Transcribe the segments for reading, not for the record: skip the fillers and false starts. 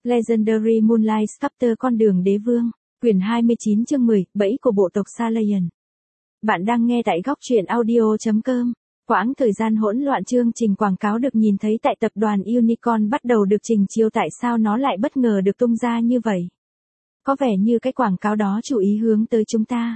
Legendary Moonlight Sculptor con đường đế vương, quyển 29 chương 10, bẫy của bộ tộc Salayan. Bạn đang nghe tại góc truyện audio.com. Quãng thời gian hỗn loạn chương trình quảng cáo được nhìn thấy tại tập đoàn Unicorn bắt đầu được trình chiếu, tại sao nó lại bất ngờ được tung ra như vậy? Có vẻ như cái quảng cáo đó chủ ý hướng tới chúng ta.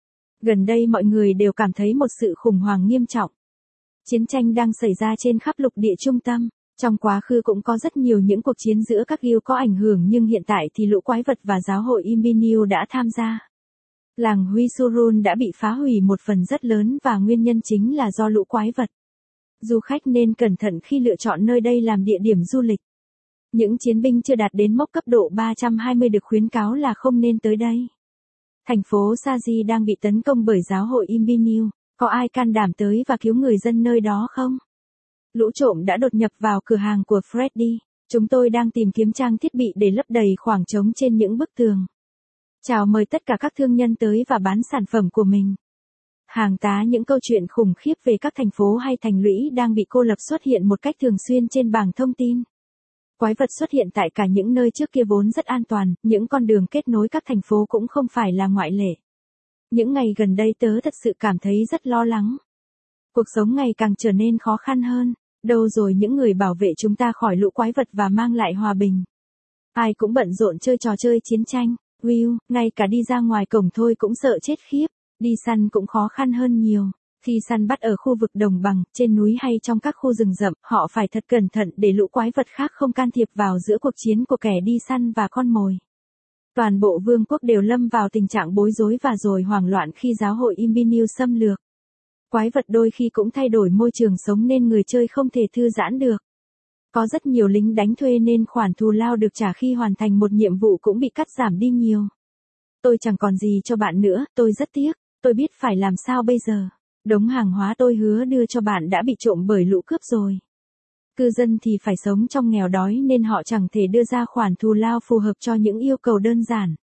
Gần đây mọi người đều cảm thấy một sự khủng hoảng nghiêm trọng. Chiến tranh đang xảy ra trên khắp lục địa trung tâm. Trong quá khứ cũng có rất nhiều những cuộc chiến giữa các guild có ảnh hưởng, nhưng hiện tại thì lũ quái vật và giáo hội Imbiniu đã tham gia. Làng Huisurun đã bị phá hủy một phần rất lớn và nguyên nhân chính là do lũ quái vật. Du khách nên cẩn thận khi lựa chọn nơi đây làm địa điểm du lịch. Những chiến binh chưa đạt đến mốc cấp độ 320 được khuyến cáo là không nên tới đây. Thành phố Saji đang bị tấn công bởi giáo hội Imbiniu. Có ai can đảm tới và cứu người dân nơi đó không? Lũ trộm đã đột nhập vào cửa hàng của Freddy. Chúng tôi đang tìm kiếm trang thiết bị để lấp đầy khoảng trống trên những bức tường. Chào mời tất cả các thương nhân tới và bán sản phẩm của mình. Hàng tá những câu chuyện khủng khiếp về các thành phố hay thành lũy đang bị cô lập xuất hiện một cách thường xuyên trên bảng thông tin. Quái vật xuất hiện tại cả những nơi trước kia vốn rất an toàn, những con đường kết nối các thành phố cũng không phải là ngoại lệ. Những ngày gần đây tớ thật sự cảm thấy rất lo lắng. Cuộc sống ngày càng trở nên khó khăn hơn. Đâu rồi những người bảo vệ chúng ta khỏi lũ quái vật và mang lại hòa bình? Ai cũng bận rộn chơi trò chơi chiến tranh. Will, ngay cả đi ra ngoài cổng thôi cũng sợ chết khiếp. Đi săn cũng khó khăn hơn nhiều. Khi săn bắt ở khu vực đồng bằng, trên núi hay trong các khu rừng rậm, họ phải thật cẩn thận để lũ quái vật khác không can thiệp vào giữa cuộc chiến của kẻ đi săn và con mồi. Toàn bộ vương quốc đều lâm vào tình trạng bối rối và rồi hoảng loạn khi giáo hội Imbiniu xâm lược. Quái vật đôi khi cũng thay đổi môi trường sống nên người chơi không thể thư giãn được. Có rất nhiều lính đánh thuê nên khoản thù lao được trả khi hoàn thành một nhiệm vụ cũng bị cắt giảm đi nhiều. Tôi chẳng còn gì cho bạn nữa, tôi rất tiếc, tôi biết phải làm sao bây giờ. Đống hàng hóa tôi hứa đưa cho bạn đã bị trộm bởi lũ cướp rồi. Cư dân thì phải sống trong nghèo đói nên họ chẳng thể đưa ra khoản thù lao phù hợp cho những yêu cầu đơn giản.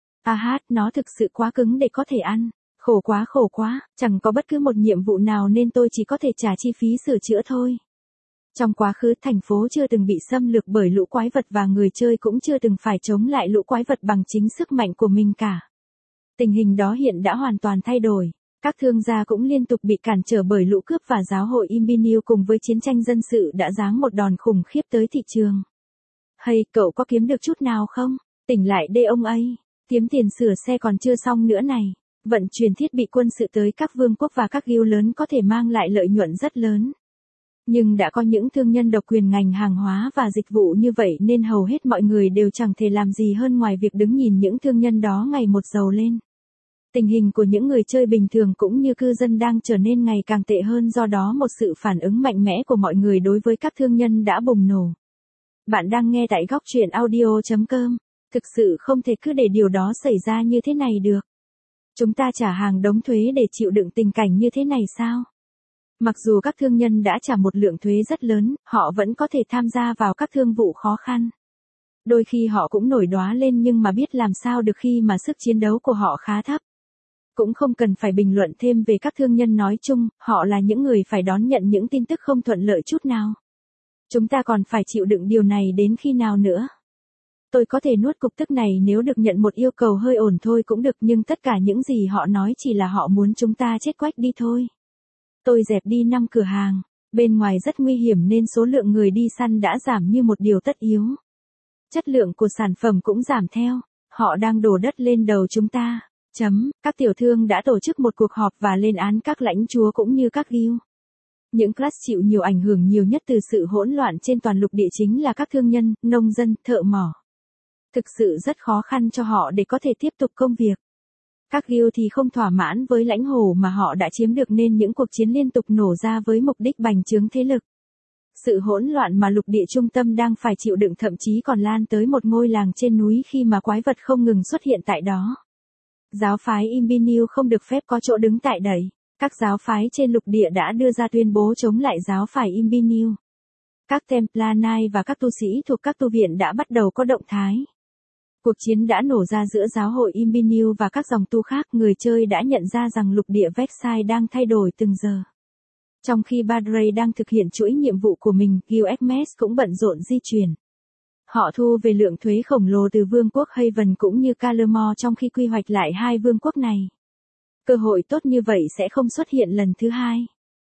Nó thực sự quá cứng để có thể ăn. Khổ quá, chẳng có bất cứ một nhiệm vụ nào nên tôi chỉ có thể trả chi phí sửa chữa thôi. Trong quá khứ thành phố chưa từng bị xâm lược bởi lũ quái vật và người chơi cũng chưa từng phải chống lại lũ quái vật bằng chính sức mạnh của mình cả. Tình hình đó hiện đã hoàn toàn thay đổi. Các thương gia cũng liên tục bị cản trở bởi lũ cướp và giáo hội Imbiniu cùng với chiến tranh dân sự đã giáng một đòn khủng khiếp tới thị trường. Hay, cậu có kiếm được chút nào không? Tỉnh lại đi ông ấy. Kiếm tiền sửa xe còn chưa xong nữa này. Vận chuyển thiết bị quân sự tới các vương quốc và các guild lớn có thể mang lại lợi nhuận rất lớn. Nhưng đã có những thương nhân độc quyền ngành hàng hóa và dịch vụ như vậy nên hầu hết mọi người đều chẳng thể làm gì hơn ngoài việc đứng nhìn những thương nhân đó ngày một giàu lên. Tình hình của những người chơi bình thường cũng như cư dân đang trở nên ngày càng tệ hơn, do đó một sự phản ứng mạnh mẽ của mọi người đối với các thương nhân đã bùng nổ. Bạn đang nghe tại góc truyện audio.com. Thực sự không thể cứ để điều đó xảy ra như thế này được. Chúng ta trả hàng đống thuế để chịu đựng tình cảnh như thế này sao? Mặc dù các thương nhân đã trả một lượng thuế rất lớn, họ vẫn có thể tham gia vào các thương vụ khó khăn. Đôi khi họ cũng nổi đoá lên nhưng mà biết làm sao được khi mà sức chiến đấu của họ khá thấp. Cũng không cần phải bình luận thêm về các thương nhân nói chung, họ là những người phải đón nhận những tin tức không thuận lợi chút nào. Chúng ta còn phải chịu đựng điều này đến khi nào nữa? Tôi có thể nuốt cục tức này nếu được nhận một yêu cầu hơi ổn thôi cũng được, nhưng tất cả những gì họ nói chỉ là họ muốn chúng ta chết quách đi thôi. Tôi dẹp đi 5 cửa hàng. Bên ngoài rất nguy hiểm nên số lượng người đi săn đã giảm như một điều tất yếu. Chất lượng của sản phẩm cũng giảm theo. Họ đang đổ đất lên đầu chúng ta. Các tiểu thương đã tổ chức một cuộc họp và lên án các lãnh chúa cũng như các guild. Những class chịu nhiều ảnh hưởng nhiều nhất từ sự hỗn loạn trên toàn lục địa chính là các thương nhân, nông dân, thợ mỏ. Thực sự rất khó khăn cho họ để có thể tiếp tục công việc. Các guild thì không thỏa mãn với lãnh thổ mà họ đã chiếm được nên những cuộc chiến liên tục nổ ra với mục đích bành trướng thế lực. Sự hỗn loạn mà lục địa trung tâm đang phải chịu đựng thậm chí còn lan tới một ngôi làng trên núi khi mà quái vật không ngừng xuất hiện tại đó. Giáo phái Imbiniu không được phép có chỗ đứng tại đây. Các giáo phái trên lục địa đã đưa ra tuyên bố chống lại giáo phái Imbiniu. Các Templar Knight và các tu sĩ thuộc các tu viện đã bắt đầu có động thái. Cuộc chiến đã nổ ra giữa giáo hội Imbiniu và các dòng tu khác. Người chơi đã nhận ra rằng lục địa Vexai đang thay đổi từng giờ. Trong khi Badrey đang thực hiện chuỗi nhiệm vụ của mình, Guild Hermes cũng bận rộn di chuyển. Họ thu về lượng thuế khổng lồ từ vương quốc Haven cũng như Calermore trong khi quy hoạch lại hai vương quốc này. Cơ hội tốt như vậy sẽ không xuất hiện lần thứ hai.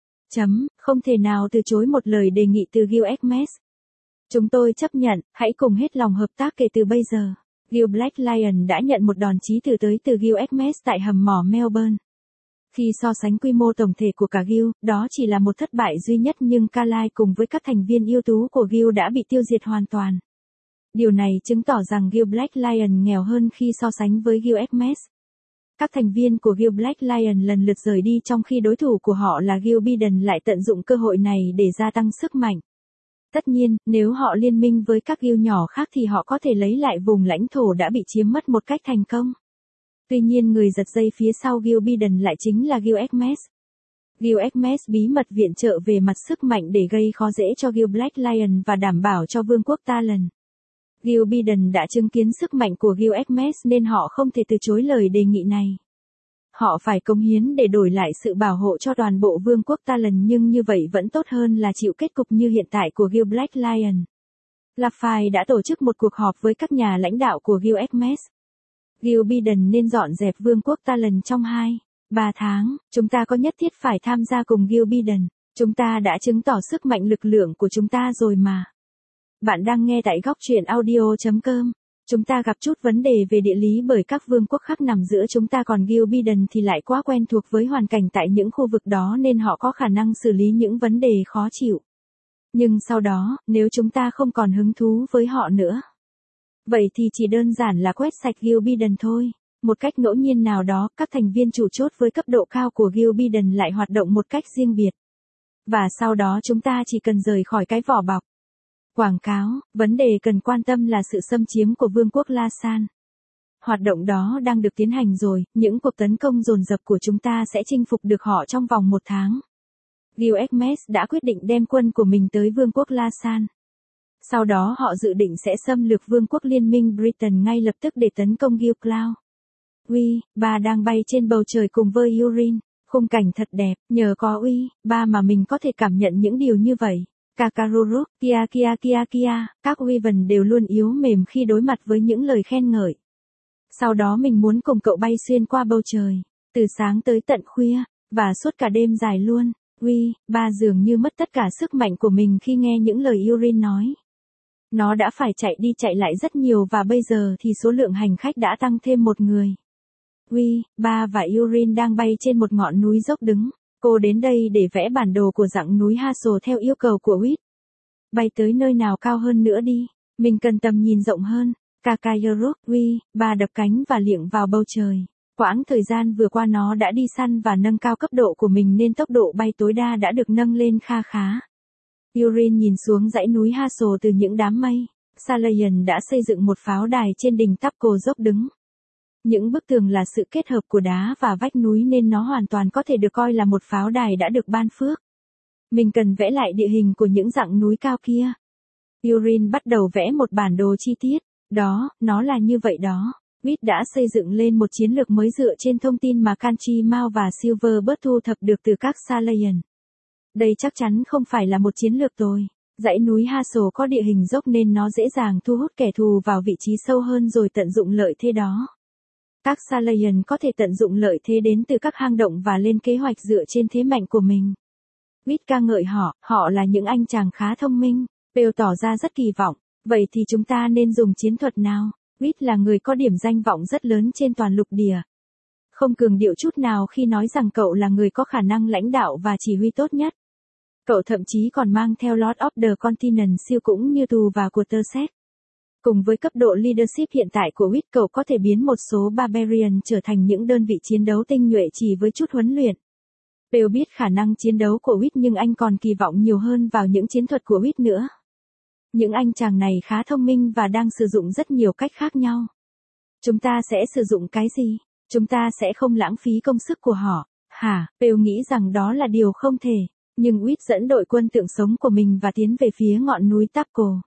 Không thể nào từ chối một lời đề nghị từ Gil-Xmes. Chúng tôi chấp nhận, hãy cùng hết lòng hợp tác kể từ bây giờ. Gil Black Lion đã nhận một đòn chí tử tới từ Gil-Xmes tại hầm mỏ Melbourne. Khi so sánh quy mô tổng thể của cả Gil, đó chỉ là một thất bại duy nhất nhưng Carlyle cùng với các thành viên ưu tú của Gil đã bị tiêu diệt hoàn toàn. Điều này chứng tỏ rằng Gil Black Lion nghèo hơn khi so sánh với Gil-Xmes. Các thành viên của Gil Black Lion lần lượt rời đi trong khi đối thủ của họ là Gil Biden lại tận dụng cơ hội này để gia tăng sức mạnh. Tất nhiên, nếu họ liên minh với các Gil nhỏ khác thì họ có thể lấy lại vùng lãnh thổ đã bị chiếm mất một cách thành công. Tuy nhiên người giật dây phía sau Gil Biden lại chính là Gil-Xmes. Gil-Xmes bí mật viện trợ về mặt sức mạnh để gây khó dễ cho Gil Black Lion và đảm bảo cho vương quốc Talon. Gil Biden đã chứng kiến sức mạnh của Gil-Xmes nên họ không thể từ chối lời đề nghị này. Họ phải cống hiến để đổi lại sự bảo hộ cho toàn bộ vương quốc Talon nhưng như vậy vẫn tốt hơn là chịu kết cục như hiện tại của Gil Black Lion. Lafayette đã tổ chức một cuộc họp với các nhà lãnh đạo của Gil-Xmes. Gil Biden nên dọn dẹp vương quốc Talon trong 2-3 tháng, chúng ta có nhất thiết phải tham gia cùng Gil Biden, chúng ta đã chứng tỏ sức mạnh lực lượng của chúng ta rồi mà. Bạn đang nghe tại góc truyện audio.com. Chúng ta gặp chút vấn đề về địa lý bởi các vương quốc khác nằm giữa chúng ta còn Gil Biden thì lại quá quen thuộc với hoàn cảnh tại những khu vực đó nên họ có khả năng xử lý những vấn đề khó chịu. Nhưng sau đó, nếu chúng ta không còn hứng thú với họ nữa, vậy thì chỉ đơn giản là quét sạch Gil Biden thôi. Một cách ngẫu nhiên nào đó, các thành viên chủ chốt với cấp độ cao của Gil Biden lại hoạt động một cách riêng biệt. Và sau đó chúng ta chỉ cần rời khỏi cái vỏ bọc quảng cáo, vấn đề cần quan tâm là sự xâm chiếm của vương quốc La San. Hoạt động đó đang được tiến hành rồi, những cuộc tấn công dồn dập của chúng ta sẽ chinh phục được họ trong vòng 1 tháng. Gil-Xmes đã quyết định đem quân của mình tới vương quốc La San. Sau đó họ dự định sẽ xâm lược vương quốc liên minh Britain ngay lập tức để tấn công Gil Cloud. Ba đang bay trên bầu trời cùng với Urin, khung cảnh thật đẹp, nhờ có ba mà mình có thể cảm nhận những điều như vậy. Kakaruruk, kia, các Wyvern đều luôn yếu mềm khi đối mặt với những lời khen ngợi. Sau đó mình muốn cùng cậu bay xuyên qua bầu trời, từ sáng tới tận khuya, và suốt cả đêm dài luôn. Ba dường như mất tất cả sức mạnh của mình khi nghe những lời Urin nói. Nó đã phải chạy đi chạy lại rất nhiều và bây giờ thì số lượng hành khách đã tăng thêm một người. Ba và Urin đang bay trên một ngọn núi dốc đứng. Cô đến đây để vẽ bản đồ của dặng núi Hassel theo yêu cầu của Whit. Bay tới nơi nào cao hơn nữa đi, mình cần tầm nhìn rộng hơn. Kakayuruk, ba đập cánh và liệng vào bầu trời. Quãng thời gian vừa qua nó đã đi săn và nâng cao cấp độ của mình nên tốc độ bay tối đa đã được nâng lên kha khá. Urin nhìn xuống dãy núi Hassel từ những đám mây. Salayan đã xây dựng một pháo đài trên đỉnh Tapco dốc đứng. Những bức tường là sự kết hợp của đá và vách núi nên nó hoàn toàn có thể được coi là một pháo đài đã được ban phước. Mình cần vẽ lại địa hình của những dặng núi cao kia. Urin bắt đầu vẽ một bản đồ chi tiết. Đó, nó là như vậy đó. Whit đã xây dựng lên một chiến lược mới dựa trên thông tin mà Country Mouse và Silverbird thu thập được từ các Salayan. Đây chắc chắn không phải là một chiến lược tồi. Dãy núi Hassel có địa hình dốc nên nó dễ dàng thu hút kẻ thù vào vị trí sâu hơn rồi tận dụng lợi thế đó. Các Salayan có thể tận dụng lợi thế đến từ các hang động và lên kế hoạch dựa trên thế mạnh của mình. Whit ca ngợi họ là những anh chàng khá thông minh. Pale tỏ ra rất kỳ vọng. Vậy thì chúng ta nên dùng chiến thuật nào? Whit là người có điểm danh vọng rất lớn trên toàn lục địa. Không cường điệu chút nào khi nói rằng cậu là người có khả năng lãnh đạo và chỉ huy tốt nhất. Cậu thậm chí còn mang theo Lord of the Continent siêu cũng như tù và của Terset. Cùng với cấp độ leadership hiện tại của Whit, cậu có thể biến một số Barbarian trở thành những đơn vị chiến đấu tinh nhuệ chỉ với chút huấn luyện. Pale biết khả năng chiến đấu của Whit nhưng anh còn kỳ vọng nhiều hơn vào những chiến thuật của Whit nữa. Những anh chàng này khá thông minh và đang sử dụng rất nhiều cách khác nhau. Chúng ta sẽ sử dụng cái gì? Chúng ta sẽ không lãng phí công sức của họ. Pale nghĩ rằng đó là điều không thể. Nhưng Whit dẫn đội quân tượng sống của mình và tiến về phía ngọn núi Tapco.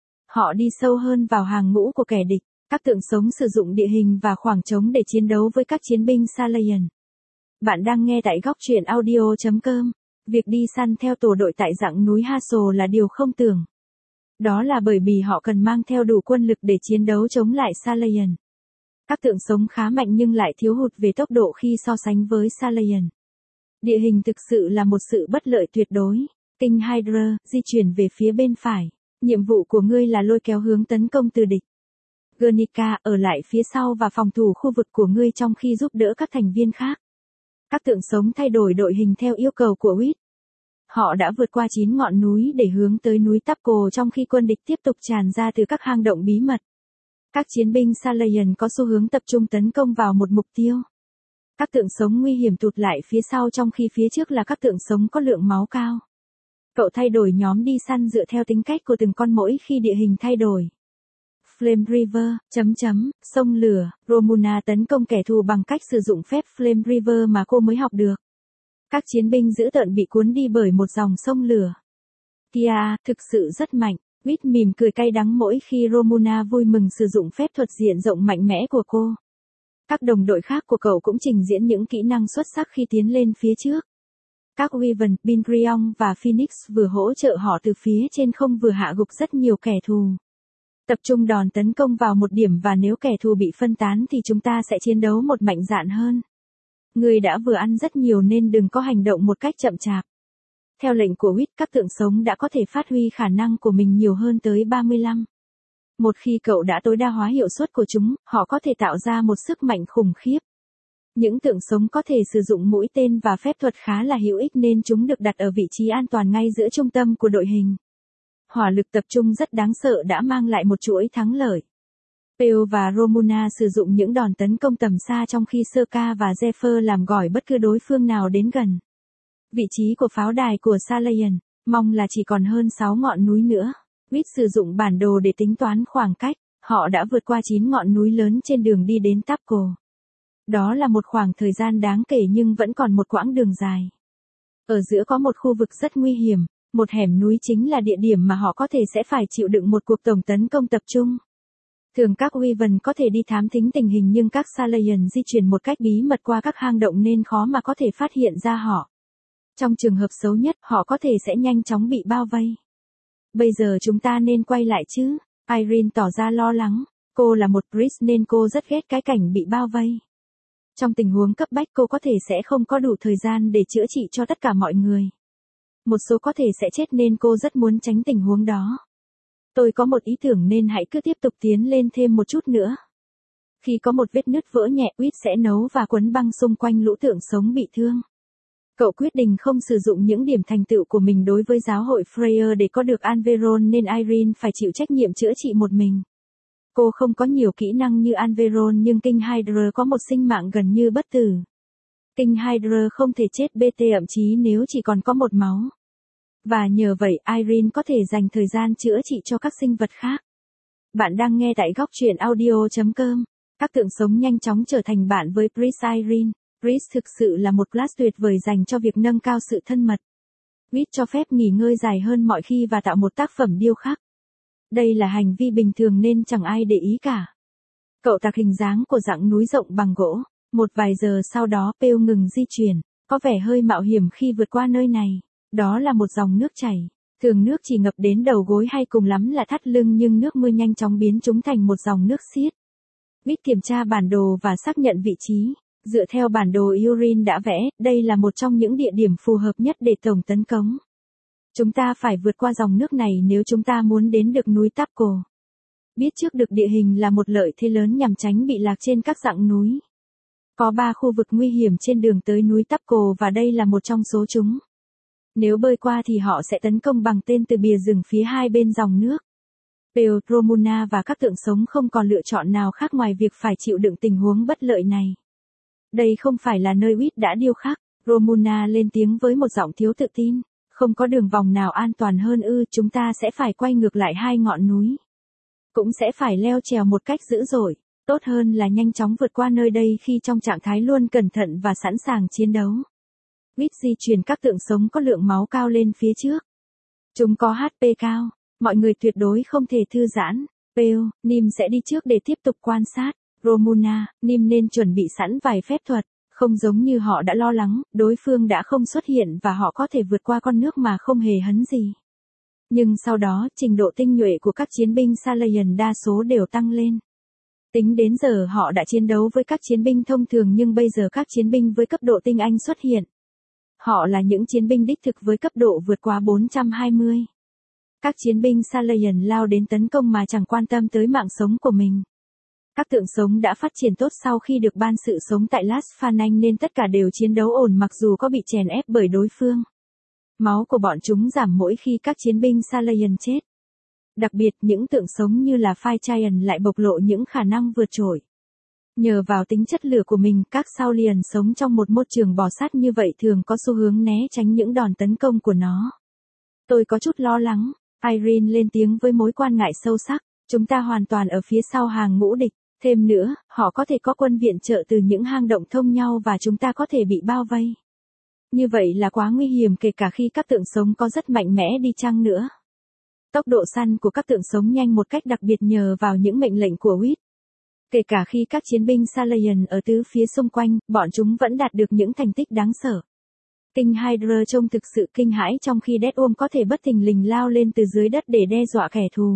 Họ đi sâu hơn vào hàng ngũ của kẻ địch. Các tượng sống sử dụng địa hình và khoảng trống để chiến đấu với các chiến binh Salayan. Bạn đang nghe tại góc truyện audio.com. Việc đi săn theo tổ đội tại dặng núi Hassel là điều không tưởng. Đó là bởi vì họ cần mang theo đủ quân lực để chiến đấu chống lại Salayan. Các tượng sống khá mạnh nhưng lại thiếu hụt về tốc độ khi so sánh với Salayan. Địa hình thực sự là một sự bất lợi tuyệt đối. King Hydra, di chuyển về phía bên phải. Nhiệm vụ của ngươi là lôi kéo hướng tấn công từ địch. Guernica, ở lại phía sau và phòng thủ khu vực của ngươi trong khi giúp đỡ các thành viên khác. Các tượng sống thay đổi đội hình theo yêu cầu của Whit. Họ đã vượt qua 9 ngọn núi để hướng tới núi Tapco trong khi quân địch tiếp tục tràn ra từ các hang động bí mật. Các chiến binh Salayan có xu hướng tập trung tấn công vào một mục tiêu. Các tượng sống nguy hiểm tụt lại phía sau trong khi phía trước là các tượng sống có lượng máu cao. Cậu thay đổi nhóm đi săn dựa theo tính cách của từng con mỗi khi địa hình thay đổi. Flame River, sông lửa, Romuna tấn công kẻ thù bằng cách sử dụng phép Flame River mà cô mới học được. Các chiến binh dữ tợn bị cuốn đi bởi một dòng sông lửa. Kia, thực sự rất mạnh. Whit mỉm cười cay đắng mỗi khi Romuna vui mừng sử dụng phép thuật diện rộng mạnh mẽ của cô. Các đồng đội khác của cậu cũng trình diễn những kỹ năng xuất sắc khi tiến lên phía trước. Các Wyvern, Bingrion và Phoenix vừa hỗ trợ họ từ phía trên không vừa hạ gục rất nhiều kẻ thù. Tập trung đòn tấn công vào một điểm và nếu kẻ thù bị phân tán thì chúng ta sẽ chiến đấu một mạnh dạn hơn. Ngươi đã vừa ăn rất nhiều nên đừng có hành động một cách chậm chạp. Theo lệnh của Whit, các tượng sống đã có thể phát huy khả năng của mình nhiều hơn tới 35. Một khi cậu đã tối đa hóa hiệu suất của chúng, họ có thể tạo ra một sức mạnh khủng khiếp. Những tượng sống có thể sử dụng mũi tên và phép thuật khá là hữu ích nên chúng được đặt ở vị trí an toàn ngay giữa trung tâm của đội hình. Hỏa lực tập trung rất đáng sợ đã mang lại một chuỗi thắng lợi. Peo và Romuna sử dụng những đòn tấn công tầm xa trong khi Serka và Zephyr làm gỏi bất cứ đối phương nào đến gần. Vị trí của pháo đài của Salayan, mong là chỉ còn hơn 6 ngọn núi nữa. Whit sử dụng bản đồ để tính toán khoảng cách, họ đã vượt qua 9 ngọn núi lớn trên đường đi đến Tapco. Đó là một khoảng thời gian đáng kể nhưng vẫn còn một quãng đường dài. Ở giữa có một khu vực rất nguy hiểm, một hẻm núi chính là địa điểm mà họ có thể sẽ phải chịu đựng một cuộc tổng tấn công tập trung. Thường các Wyvern có thể đi thám thính tình hình nhưng các Salayan di chuyển một cách bí mật qua các hang động nên khó mà có thể phát hiện ra họ. Trong trường hợp xấu nhất, họ có thể sẽ nhanh chóng bị bao vây. Bây giờ chúng ta nên quay lại chứ? Irene tỏ ra lo lắng. Cô là một priest nên cô rất ghét cái cảnh bị bao vây. Trong tình huống cấp bách cô có thể sẽ không có đủ thời gian để chữa trị cho tất cả mọi người. Một số có thể sẽ chết nên cô rất muốn tránh tình huống đó. Tôi có một ý tưởng nên hãy cứ tiếp tục tiến lên thêm một chút nữa. Khi có một vết nứt vỡ nhẹ, Whit sẽ nấu và quấn băng xung quanh lũ tượng sống bị thương. Cậu quyết định không sử dụng những điểm thành tựu của mình đối với giáo hội Freya để có được Anveron nên Irene phải chịu trách nhiệm chữa trị một mình. Cô không có nhiều kỹ năng như Anveron nhưng King Hydra có một sinh mạng gần như bất tử. King Hydra không thể chết BT thậm chí nếu chỉ còn có một máu. Và nhờ vậy Irene có thể dành thời gian chữa trị cho các sinh vật khác. Bạn đang nghe tại góc truyện audio.com. Các tượng sống nhanh chóng trở thành bạn với Priest Irene. Priest thực sự là một class tuyệt vời dành cho việc nâng cao sự thân mật. Whit cho phép nghỉ ngơi dài hơn mọi khi và tạo một tác phẩm điêu khắc. Đây là hành vi bình thường nên chẳng ai để ý cả. Cậu tạc hình dáng của dặng núi rộng bằng gỗ. Một vài giờ sau đó Peo ngừng di chuyển, có vẻ hơi mạo hiểm khi vượt qua nơi này. Đó là một dòng nước chảy. Thường nước chỉ ngập đến đầu gối hay cùng lắm là thắt lưng nhưng nước mưa nhanh chóng biến chúng thành một dòng nước xiết. Whit kiểm tra bản đồ và xác nhận vị trí. Dựa theo bản đồ Urine đã vẽ, đây là một trong những địa điểm phù hợp nhất để tổng tấn công. Chúng ta phải vượt qua dòng nước này nếu chúng ta muốn đến được núi Tapco. Biết trước được địa hình là một lợi thế lớn nhằm tránh bị lạc trên các dặng núi. Có 3 khu vực nguy hiểm trên đường tới núi Tapco và đây là một trong số chúng. Nếu bơi qua thì họ sẽ tấn công bằng tên từ bìa rừng phía hai bên dòng nước. Peo, Romuna và các tượng sống không còn lựa chọn nào khác ngoài việc phải chịu đựng tình huống bất lợi này. Đây không phải là nơi Whit đã điêu khắc. Romuna lên tiếng với một giọng thiếu tự tin. Không có đường vòng nào an toàn hơn chúng ta sẽ phải quay ngược lại 2 ngọn núi. Cũng sẽ phải leo trèo một cách dữ dội. Tốt hơn là nhanh chóng vượt qua nơi đây khi trong trạng thái luôn cẩn thận và sẵn sàng chiến đấu. Whit di chuyển các tượng sống có lượng máu cao lên phía trước. Chúng có HP cao. Mọi người tuyệt đối không thể thư giãn. Peo, Nim sẽ đi trước để tiếp tục quan sát. Romuna, Nim nên chuẩn bị sẵn vài phép thuật. Không giống như họ đã lo lắng, đối phương đã không xuất hiện và họ có thể vượt qua con nước mà không hề hấn gì. Nhưng sau đó, trình độ tinh nhuệ của các chiến binh Salayan đa số đều tăng lên. Tính đến giờ họ đã chiến đấu với các chiến binh thông thường nhưng bây giờ các chiến binh với cấp độ tinh anh xuất hiện. Họ là những chiến binh đích thực với cấp độ vượt quá 420. Các chiến binh Salayan lao đến tấn công mà chẳng quan tâm tới mạng sống của mình. Các tượng sống đã phát triển tốt sau khi được ban sự sống tại Las Phananh nên tất cả đều chiến đấu ổn mặc dù có bị chèn ép bởi đối phương. Máu của bọn chúng giảm mỗi khi các chiến binh Salayan chết. Đặc biệt những tượng sống như là Fire Giant lại bộc lộ những khả năng vượt trội. Nhờ vào tính chất lửa của mình, các Saulian sống trong một môi trường bò sát như vậy thường có xu hướng né tránh những đòn tấn công của nó. Tôi có chút lo lắng, Irene lên tiếng với mối quan ngại sâu sắc, chúng ta hoàn toàn ở phía sau hàng ngũ địch. Thêm nữa, họ có thể có quân viện trợ từ những hang động thông nhau và chúng ta có thể bị bao vây. Như vậy là quá nguy hiểm kể cả khi các tượng sống có rất mạnh mẽ đi chăng nữa. Tốc độ săn của các tượng sống nhanh một cách đặc biệt nhờ vào những mệnh lệnh của Whit. Kể cả khi các chiến binh Salayan ở tứ phía xung quanh, bọn chúng vẫn đạt được những thành tích đáng sợ. King Hydra trông thực sự kinh hãi trong khi Deathworm có thể bất thình lình lao lên từ dưới đất để đe dọa kẻ thù.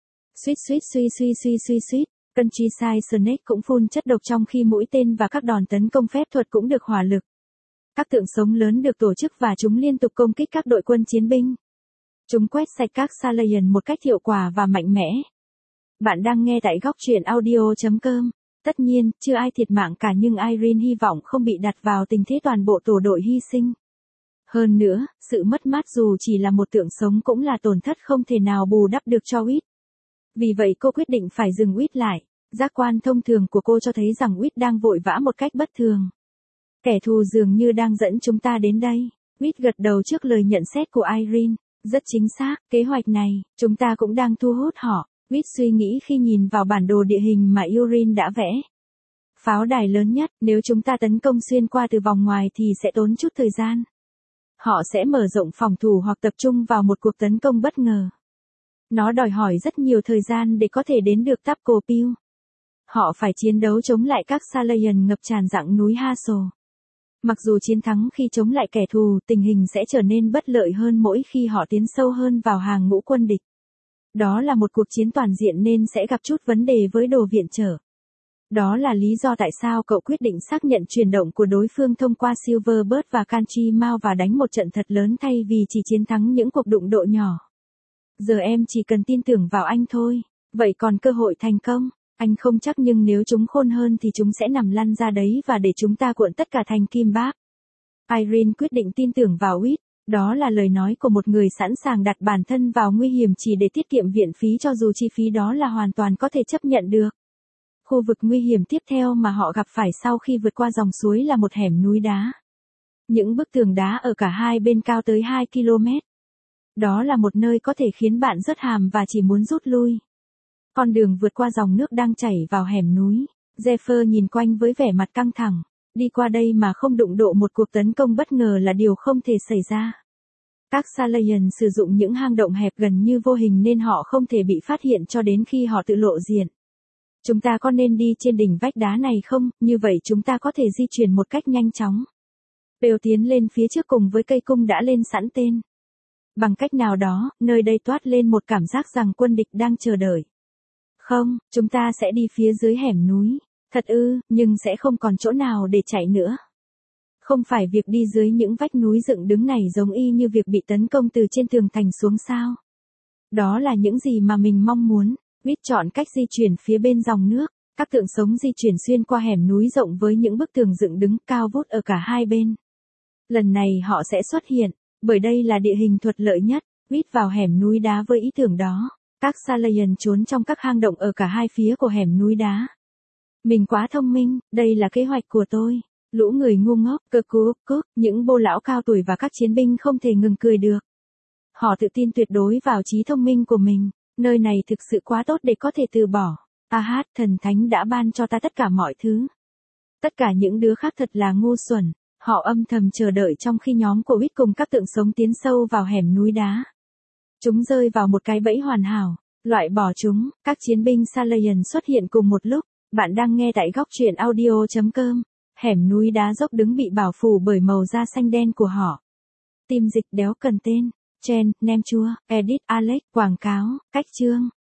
Suýt. Countryside Snake cũng phun chất độc trong khi mũi tên và các đòn tấn công phép thuật cũng được hỏa lực. Các tượng sống lớn được tổ chức và chúng liên tục công kích các đội quân chiến binh. Chúng quét sạch các Salayan một cách hiệu quả và mạnh mẽ. Bạn đang nghe tại góc truyện audio.com. Tất nhiên, chưa ai thiệt mạng cả nhưng Irene hy vọng không bị đặt vào tình thế toàn bộ tổ đội hy sinh. Hơn nữa, sự mất mát dù chỉ là một tượng sống cũng là tổn thất không thể nào bù đắp được cho Whit. Vì vậy cô quyết định phải dừng Whit lại. Giác quan thông thường của cô cho thấy rằng Whit đang vội vã một cách bất thường. Kẻ thù dường như đang dẫn chúng ta đến đây. Whit gật đầu trước lời nhận xét của Irene. Rất chính xác, kế hoạch này, chúng ta cũng đang thu hút họ. Whit suy nghĩ khi nhìn vào bản đồ địa hình mà Irene đã vẽ. Pháo đài lớn nhất, nếu chúng ta tấn công xuyên qua từ vòng ngoài thì sẽ tốn chút thời gian. Họ sẽ mở rộng phòng thủ hoặc tập trung vào một cuộc tấn công bất ngờ. Nó đòi hỏi rất nhiều thời gian để có thể đến được Tapco Pew. Họ phải chiến đấu chống lại các Salayan ngập tràn dặng núi Hassel. Mặc dù chiến thắng khi chống lại kẻ thù, tình hình sẽ trở nên bất lợi hơn mỗi khi họ tiến sâu hơn vào hàng ngũ quân địch. Đó là một cuộc chiến toàn diện nên sẽ gặp chút vấn đề với đồ viện trợ. Đó là lý do tại sao cậu quyết định xác nhận chuyển động của đối phương thông qua Silverbird và Country Mouse và đánh một trận thật lớn thay vì chỉ chiến thắng những cuộc đụng độ nhỏ. Giờ em chỉ cần tin tưởng vào anh thôi. Vậy còn cơ hội thành công? Anh không chắc nhưng nếu chúng khôn hơn thì chúng sẽ nằm lăn ra đấy và để chúng ta cuộn tất cả thành kim báp. Irene quyết định tin tưởng vào Whit. Đó là lời nói của một người sẵn sàng đặt bản thân vào nguy hiểm chỉ để tiết kiệm viện phí cho dù chi phí đó là hoàn toàn có thể chấp nhận được. Khu vực nguy hiểm tiếp theo mà họ gặp phải sau khi vượt qua dòng suối là một hẻm núi đá. Những bức tường đá ở cả hai bên cao tới 2 km. Đó là một nơi có thể khiến bạn rớt hàm và chỉ muốn rút lui. Con đường vượt qua dòng nước đang chảy vào hẻm núi. Zephyr nhìn quanh với vẻ mặt căng thẳng. Đi qua đây mà không đụng độ một cuộc tấn công bất ngờ là điều không thể xảy ra. Các Salayan sử dụng những hang động hẹp gần như vô hình nên họ không thể bị phát hiện cho đến khi họ tự lộ diện. Chúng ta có nên đi trên đỉnh vách đá này không, như vậy chúng ta có thể di chuyển một cách nhanh chóng. Bale tiến lên phía trước cùng với cây cung đã lên sẵn tên. Bằng cách nào đó, nơi đây toát lên một cảm giác rằng quân địch đang chờ đợi. Không, chúng ta sẽ đi phía dưới hẻm núi. Thật ư, nhưng sẽ không còn chỗ nào để chạy nữa. Không phải việc đi dưới những vách núi dựng đứng này giống y như việc bị tấn công từ trên tường thành xuống sao. Đó là những gì mà mình mong muốn. Whit chọn cách di chuyển phía bên dòng nước. Các tượng sống di chuyển xuyên qua hẻm núi rộng với những bức tường dựng đứng cao vút ở cả hai bên. Lần này họ sẽ xuất hiện, bởi đây là địa hình thuận lợi nhất. Whit vào hẻm núi đá với ý tưởng đó. Các Salayan trốn trong các hang động ở cả hai phía của hẻm núi đá. Mình quá thông minh, đây là kế hoạch của tôi. Lũ người ngu ngốc, những bô lão cao tuổi và các chiến binh không thể ngừng cười được. Họ tự tin tuyệt đối vào trí thông minh của mình. Nơi này thực sự quá tốt để có thể từ bỏ. Thần thánh đã ban cho ta tất cả mọi thứ. Tất cả những đứa khác thật là ngu xuẩn. Họ âm thầm chờ đợi trong khi nhóm của Whit cùng các tượng sống tiến sâu vào hẻm núi đá. Chúng rơi vào một cái bẫy hoàn hảo. Loại bỏ chúng, các chiến binh Salayan xuất hiện cùng một lúc. Bạn đang nghe tại góc truyện audio.com. Hẻm núi đá dốc đứng bị bảo phủ bởi màu da xanh đen của họ. Team dịch đéo cần tên. Chen, nem chua, edit Alex, quảng cáo, cách chương.